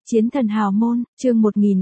Chiến thần hào môn, chương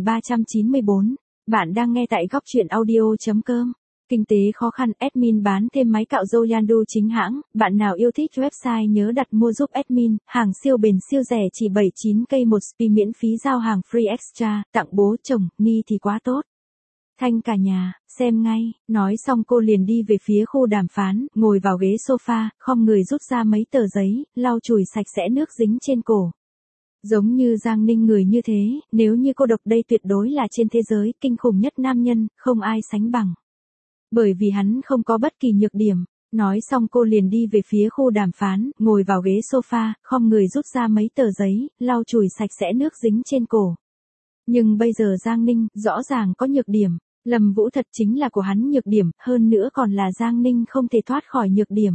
1394. Bạn đang nghe tại góc truyện audio.com. Kinh tế khó khăn, admin bán thêm máy cạo râu Yandu chính hãng. Bạn nào yêu thích website nhớ đặt mua giúp admin. Hàng siêu bền siêu rẻ chỉ 79k một spi miễn phí giao hàng free extra. Tặng bố chồng, ni thì quá tốt. Thanh cả nhà, xem ngay. Nói xong cô liền đi về phía khu đàm phán, ngồi vào ghế sofa, khom người rút ra mấy tờ giấy, lau chùi sạch sẽ nước dính trên cổ. Giống như Giang Ninh người như thế, nếu như cô độc đây tuyệt đối là trên thế giới kinh khủng nhất nam nhân, không ai sánh bằng. Bởi vì hắn không có bất kỳ nhược điểm. Nói xong cô liền đi về phía khu đàm phán, ngồi vào ghế sofa, khom người rút ra mấy tờ giấy, lau chùi sạch sẽ nước dính trên cổ. Nhưng bây giờ Giang Ninh, rõ ràng có nhược điểm. Lâm Vũ thật chính là của hắn nhược điểm, hơn nữa còn là Giang Ninh không thể thoát khỏi nhược điểm.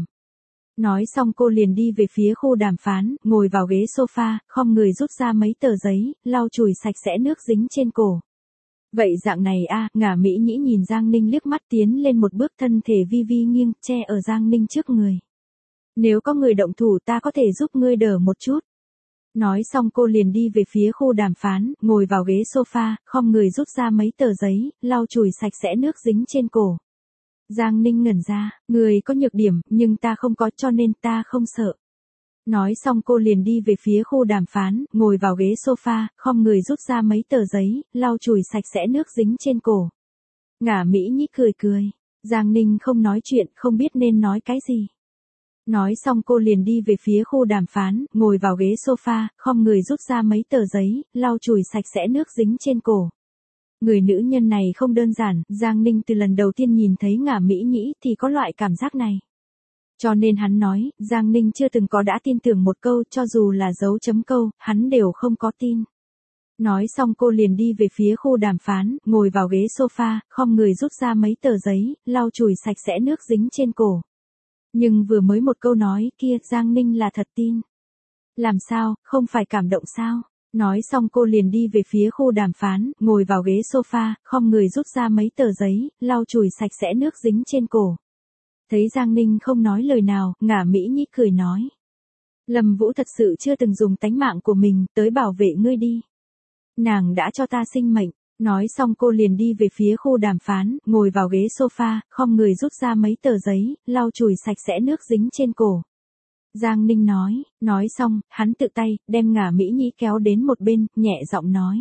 Nói xong cô liền đi về phía khu đàm phán, ngồi vào ghế sofa, khom người rút ra mấy tờ giấy, lau chùi sạch sẽ nước dính trên cổ. Vậy dạng này ngả Mỹ Nhĩ nhìn Giang Ninh liếc mắt tiến lên một bước, thân thể vi vi nghiêng, che ở Giang Ninh trước người. Nếu có người động thủ ta có thể giúp ngươi đỡ một chút. Nói xong cô liền đi về phía khu đàm phán, ngồi vào ghế sofa, khom người rút ra mấy tờ giấy, lau chùi sạch sẽ nước dính trên cổ. Giang Ninh ngẩn ra, người có nhược điểm, nhưng ta không có cho nên ta không sợ. Nói xong cô liền đi về phía khu đàm phán, ngồi vào ghế sofa, khom người rút ra mấy tờ giấy, lau chùi sạch sẽ nước dính trên cổ. Ngả Mỹ Nhĩ cười cười. Giang Ninh không nói chuyện, không biết nên nói cái gì. Nói xong cô liền đi về phía khu đàm phán, ngồi vào ghế sofa, khom người rút ra mấy tờ giấy, lau chùi sạch sẽ nước dính trên cổ. Người nữ nhân này không đơn giản, Giang Ninh từ lần đầu tiên nhìn thấy ngả Mỹ Nhĩ thì có loại cảm giác này. Cho nên hắn nói, Giang Ninh chưa từng có đã tin tưởng một câu, cho dù là dấu chấm câu, hắn đều không có tin. Nói xong cô liền đi về phía khu đàm phán, ngồi vào ghế sofa, khom người rút ra mấy tờ giấy, lau chùi sạch sẽ nước dính trên cổ. Nhưng vừa mới một câu nói kia, Giang Ninh là thật tin. Làm sao, không phải cảm động sao? Nói xong cô liền đi về phía khu đàm phán, ngồi vào ghế sofa, khom người rút ra mấy tờ giấy, lau chùi sạch sẽ nước dính trên cổ. Thấy Giang Ninh không nói lời nào, ngả Mỹ Nhĩ cười nói. Lâm Vũ thật sự chưa từng dùng tánh mạng của mình, tới bảo vệ ngươi đi. Nàng đã cho ta sinh mệnh. Nói xong cô liền đi về phía khu đàm phán, ngồi vào ghế sofa, khom người rút ra mấy tờ giấy, lau chùi sạch sẽ nước dính trên cổ. Giang Ninh nói xong, hắn tự tay, đem ngả Mỹ Nhĩ kéo đến một bên, nhẹ giọng nói.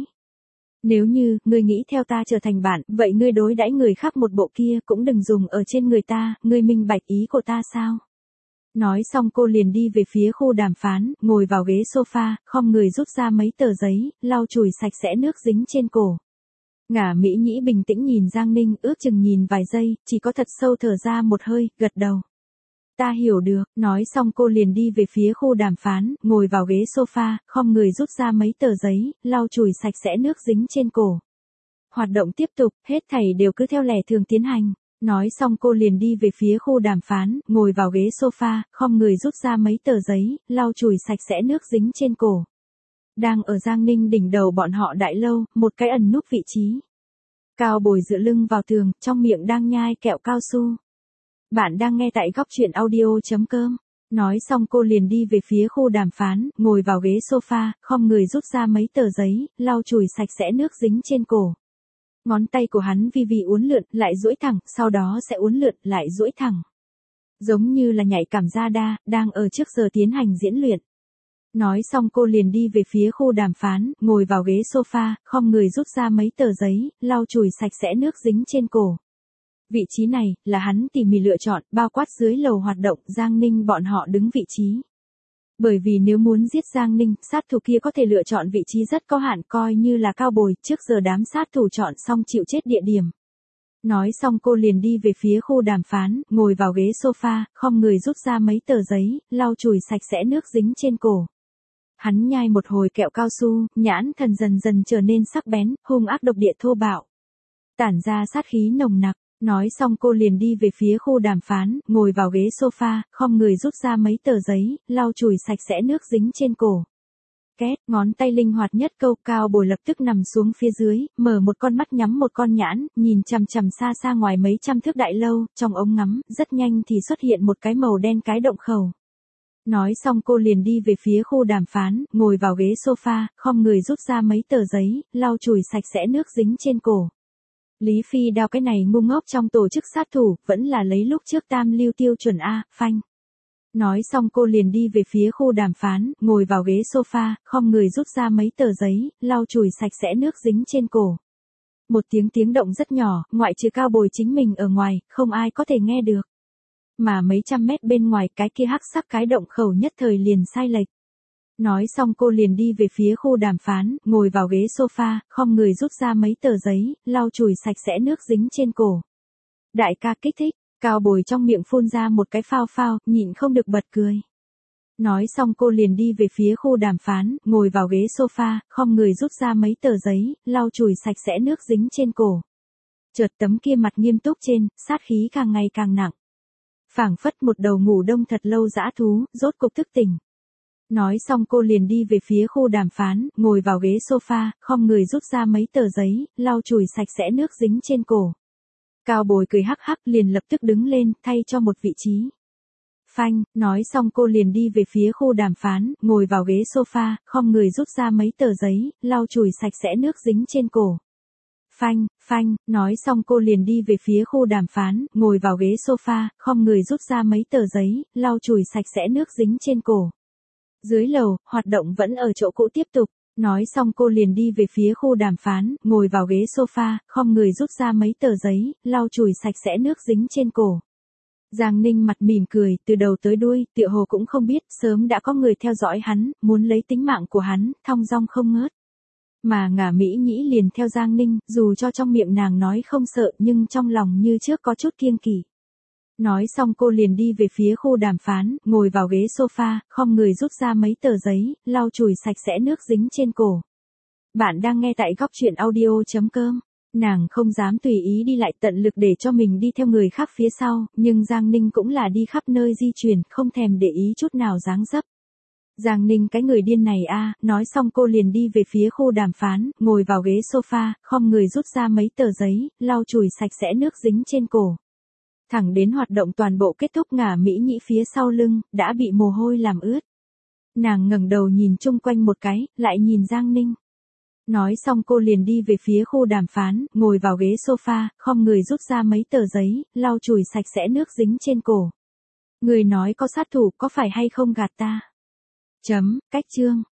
Nếu như, ngươi nghĩ theo ta trở thành bạn, vậy ngươi đối đãi người khác một bộ kia cũng đừng dùng ở trên người ta, ngươi minh bạch ý của ta sao? Nói xong cô liền đi về phía khu đàm phán, ngồi vào ghế sofa, khom người rút ra mấy tờ giấy, lau chùi sạch sẽ nước dính trên cổ. Ngả Mỹ Nhĩ bình tĩnh nhìn Giang Ninh, ước chừng nhìn vài giây, chỉ có thật sâu thở ra một hơi, gật đầu. Ta hiểu được. Nói xong cô liền đi về phía khu đàm phán, ngồi vào ghế sofa, khom người rút ra mấy tờ giấy, lau chùi sạch sẽ nước dính trên cổ. Hoạt động tiếp tục, hết thảy đều cứ theo lẽ thường tiến hành. Nói xong cô liền đi về phía khu đàm phán, ngồi vào ghế sofa, khom người rút ra mấy tờ giấy, lau chùi sạch sẽ nước dính trên cổ. Đang ở Giang Ninh đỉnh đầu bọn họ đại lâu, một cái ẩn núp vị trí. Cao Bồi dựa lưng vào tường, trong miệng đang nhai kẹo cao su. Bạn đang nghe tại góc truyện audio.com. Nói xong cô liền đi về phía khu đàm phán, ngồi vào ghế sofa, khom người rút ra mấy tờ giấy, lau chùi sạch sẽ nước dính trên cổ. Ngón tay của hắn vi vi uốn lượn, lại duỗi thẳng, sau đó sẽ uốn lượn, lại duỗi thẳng. Giống như là nhạy cảm ra đa, đang ở trước giờ tiến hành diễn luyện. Nói xong cô liền đi về phía khu đàm phán, ngồi vào ghế sofa, khom người rút ra mấy tờ giấy, lau chùi sạch sẽ nước dính trên cổ. Vị trí này, là hắn tỉ mỉ lựa chọn, bao quát dưới lầu hoạt động, Giang Ninh bọn họ đứng vị trí. Bởi vì nếu muốn giết Giang Ninh, sát thủ kia có thể lựa chọn vị trí rất có hạn, coi như là Cao Bồi, trước giờ đám sát thủ chọn xong chịu chết địa điểm. Nói xong cô liền đi về phía khu đàm phán, ngồi vào ghế sofa, khom người rút ra mấy tờ giấy, lau chùi sạch sẽ nước dính trên cổ. Hắn nhai một hồi kẹo cao su, nhãn thần dần dần trở nên sắc bén, hung ác độc địa thô bạo. Tản ra sát khí nồng nặc. Nói xong cô liền đi về phía khu đàm phán, ngồi vào ghế sofa, khom người rút ra mấy tờ giấy, lau chùi sạch sẽ nước dính trên cổ. Két, ngón tay linh hoạt nhất câu, Cao Bồi lập tức nằm xuống phía dưới, mở một con mắt nhắm một con nhãn, nhìn chằm chằm xa xa ngoài mấy trăm thước đại lâu, trong ống ngắm, rất nhanh thì xuất hiện một cái màu đen cái động khẩu. Nói xong cô liền đi về phía khu đàm phán, ngồi vào ghế sofa, khom người rút ra mấy tờ giấy, lau chùi sạch sẽ nước dính trên cổ. Lý Phi Đao cái này ngu ngốc trong tổ chức sát thủ, vẫn là lấy lúc trước tam lưu tiêu chuẩn A, phanh. Nói xong cô liền đi về phía khu đàm phán, ngồi vào ghế sofa, khom người rút ra mấy tờ giấy, lau chùi sạch sẽ nước dính trên cổ. Một tiếng động rất nhỏ, ngoại trừ Cao Bồi chính mình ở ngoài, không ai có thể nghe được. Mà mấy trăm mét bên ngoài cái kia hắc sắc cái động khẩu nhất thời liền sai lệch. Nói xong cô liền đi về phía khu đàm phán, ngồi vào ghế sofa, khom người rút ra mấy tờ giấy, lau chùi sạch sẽ nước dính trên cổ. Đại ca kích thích, Cao Bồi trong miệng phun ra một cái phao phao, nhịn không được bật cười. Nói xong cô liền đi về phía khu đàm phán, ngồi vào ghế sofa, khom người rút ra mấy tờ giấy, lau chùi sạch sẽ nước dính trên cổ. Chợt tấm kia mặt nghiêm túc trên, sát khí càng ngày càng nặng. Phảng phất một đầu ngủ đông thật lâu dã thú, rốt cục thức tỉnh. Nói xong cô liền đi về phía khu đàm phán, ngồi vào ghế sofa, khom người rút ra mấy tờ giấy, lau chùi sạch sẽ nước dính trên cổ. Cao Bồi cười hắc hắc liền lập tức đứng lên, thay cho một vị trí. Phanh, nói xong cô liền đi về phía khu đàm phán, ngồi vào ghế sofa, khom người rút ra mấy tờ giấy, lau chùi sạch sẽ nước dính trên cổ. Phanh, phanh, nói xong cô liền đi về phía khu đàm phán, ngồi vào ghế sofa, khom người rút ra mấy tờ giấy, lau chùi sạch sẽ nước dính trên cổ. Dưới lầu, hoạt động vẫn ở chỗ cũ tiếp tục. Nói xong cô liền đi về phía khu đàm phán, ngồi vào ghế sofa, khom người rút ra mấy tờ giấy, lau chùi sạch sẽ nước dính trên cổ. Giang Ninh mặt mỉm cười, từ đầu tới đuôi, tựa hồ cũng không biết, sớm đã có người theo dõi hắn, muốn lấy tính mạng của hắn, thong dong không ngớt. Mà Ngả Mỹ Nhĩ liền theo Giang Ninh, dù cho trong miệng nàng nói không sợ nhưng trong lòng như trước có chút kiêng kỵ. Nói xong cô liền đi về phía khu đàm phán, ngồi vào ghế sofa, khom người rút ra mấy tờ giấy, lau chùi sạch sẽ nước dính trên cổ. Bạn đang nghe tại góc truyện audio.com. Nàng không dám tùy ý đi lại tận lực để cho mình đi theo người khác phía sau, nhưng Giang Ninh cũng là đi khắp nơi di chuyển, không thèm để ý chút nào dáng dấp. Giang Ninh cái người điên này a, nói xong cô liền đi về phía khu đàm phán, ngồi vào ghế sofa, khom người rút ra mấy tờ giấy, lau chùi sạch sẽ nước dính trên cổ. Thẳng đến hoạt động toàn bộ kết thúc Ngả Mỹ Nhĩ phía sau lưng, đã bị mồ hôi làm ướt. Nàng ngẩng đầu nhìn chung quanh một cái, lại nhìn Giang Ninh. Nói xong cô liền đi về phía khu đàm phán, ngồi vào ghế sofa, khom người rút ra mấy tờ giấy, lau chùi sạch sẽ nước dính trên cổ. Người nói có sát thủ có phải hay không gạt ta? Cách chương.